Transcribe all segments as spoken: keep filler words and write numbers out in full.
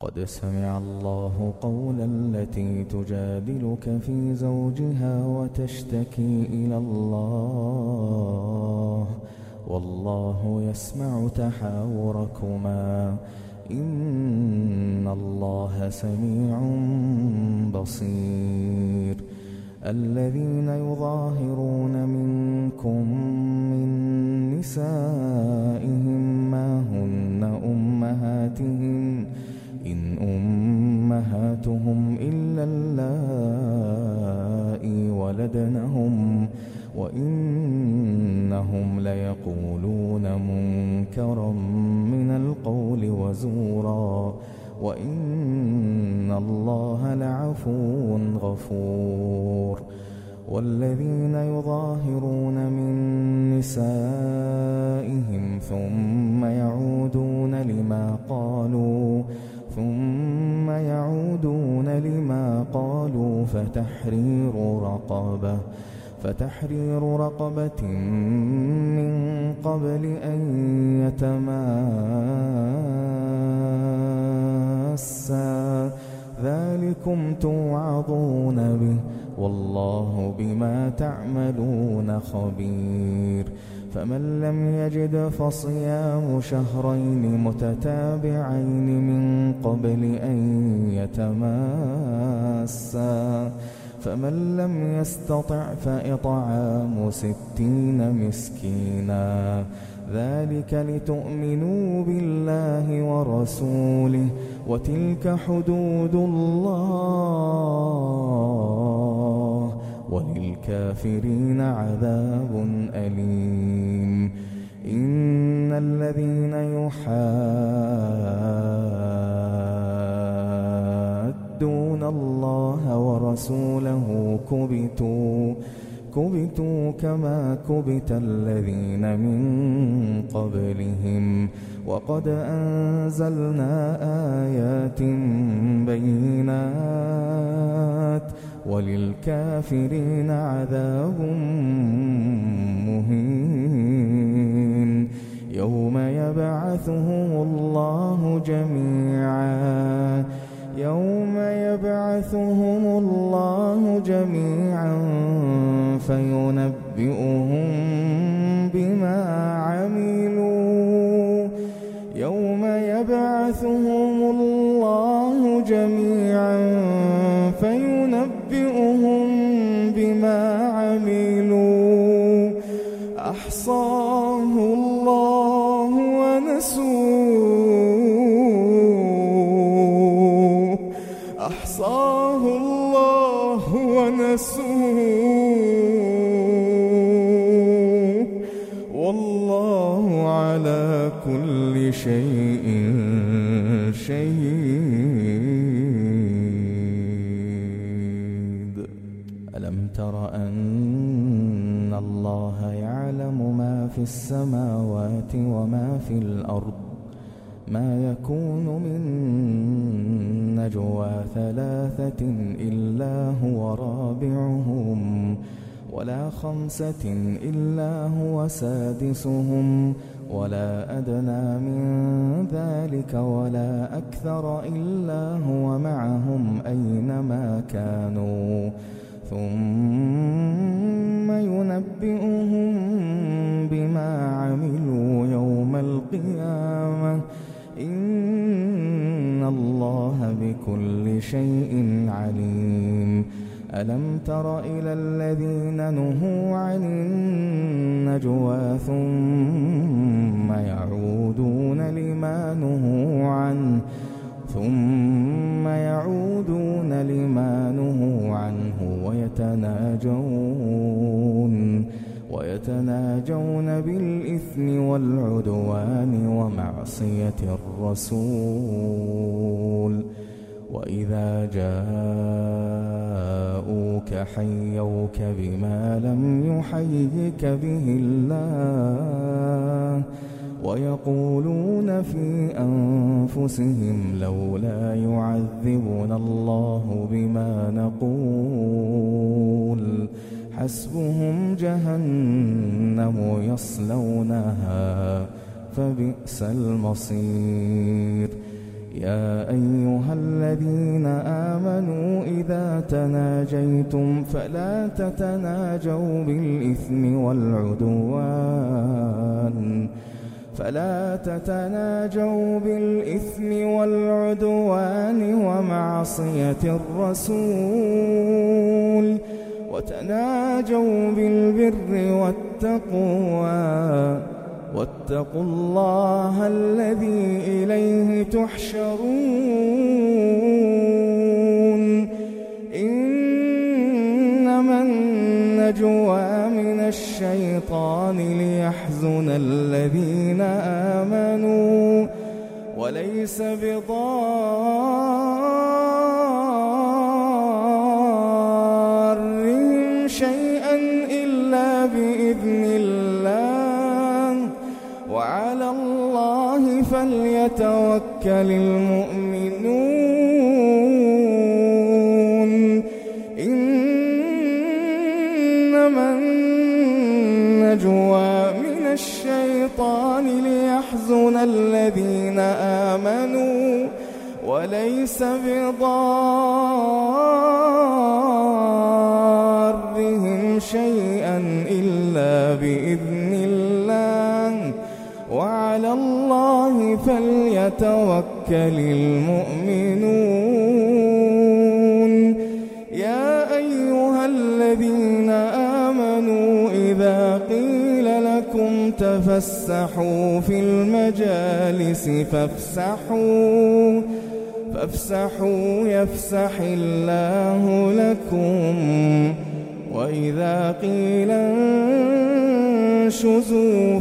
قد سمع الله قول التي تجادلك في زوجها وتشتكي إلى الله والله يسمع تحاوركما إن الله سميع بصير. الذين يظاهرون منكم من نسائهم ما هن أمهاتهم إن أمهاتهم إلا اللائي ولدنهم وإنهم ليقولون منكرا من القول وزورا وإن الله لعفو غفور. والذين يظاهرون من نسائهم ثم يعودون لما قالوا ثم يعودون لما قالوا فتحرير رقبة فتحرير رقبة من قبل أن يتماسا ذلكم توعظون به والله بما تعملون خبير. فمن لم يجد فصيام شهرين متتابعين من قبل أن يتماسا فمن لم يستطع فإطعام ستين مسكينا ذلك لتؤمنوا بالله ورسوله وتلك حدود الله وللكافرين عذاب أليم. إن الذين يحادون الله ورسوله كبتوا كبتوا كما كبت الذين من قبلهم وقد أنزلنا آيات بينات وللكافرين عذاب مهين. يوم يبعثهم الله جميعا يوم يبعثهم الله جميعا فينبئهم بما عملوا يوم يبعثهم الله جميعا فينبئهم بما عملوا أحصاه الله ونسوه أحصاه الله ونسوه والله على كل شيء شهيد. ألم تر أن الله يعلم ما في السماوات وما في الأرض ما يكون من نجوى ثلاثة إلا هو رابعهم ولا خمسة إلا هو سادسهم ولا أدنى من ذلك ولا أكثر إلا هو معهم أينما كانوا ثم ينبئهم بما عملوا يوم القيامة إن الله بكل شيء عليم. ألم تر إلى الذين نهوا عن النجوى ثم يعودون لما نهوا عنه ثم يعودون لما نهوا عنه ويتناجون ويتناجون بالإثم والعدوان ومعصية الرسول وإذا جاءوك حيوك بما لم يحيك به الله ويقولون في أنفسهم لولا يعذبنا الله بما نقول حسبهم جهنم يصلونها فبئس المصير. يا أيها الذين آمنوا إذا تناجيتم فلا تتناجوا بالإثم والعدوان فلا تتناجوا بالإثم والعدوان ومعصية الرسول وتناجوا بالبر والتقوى واتقوا الله الذي إليه تحشرون إنما النجوى من الشيطان ليحزن الذين آمنوا وليس بضارهم شيئا إلا بإذن الله وعلى الله فليتوكل المؤمنون إنما النجوى من الشيطان ليحزن الذين آمنوا وليس بضارهم شيئا إلا بإذن الله وعلى الله فليتوكل المؤمنون يا أيها الذين آمنوا إذا قيل لكم تفسحوا في المجالس فافسحوا فافسحوا يفسح الله لكم وإذا قيل انشزوا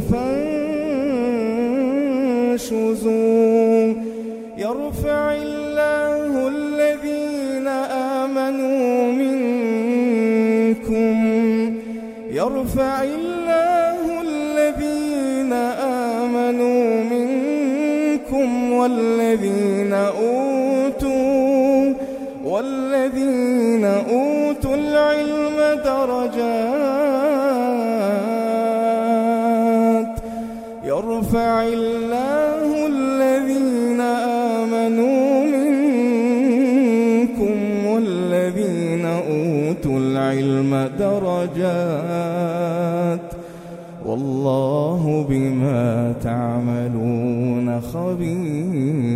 فانشزوا يرفع الله الذين آمنوا منكم يرفع الله الذين آمنوا منكم والذين أوتوا والذين أوتوا العلم درجات يرفع الله الذين آمنوا منكم والذين أوتوا العلم درجات والله بما تعملون خبير.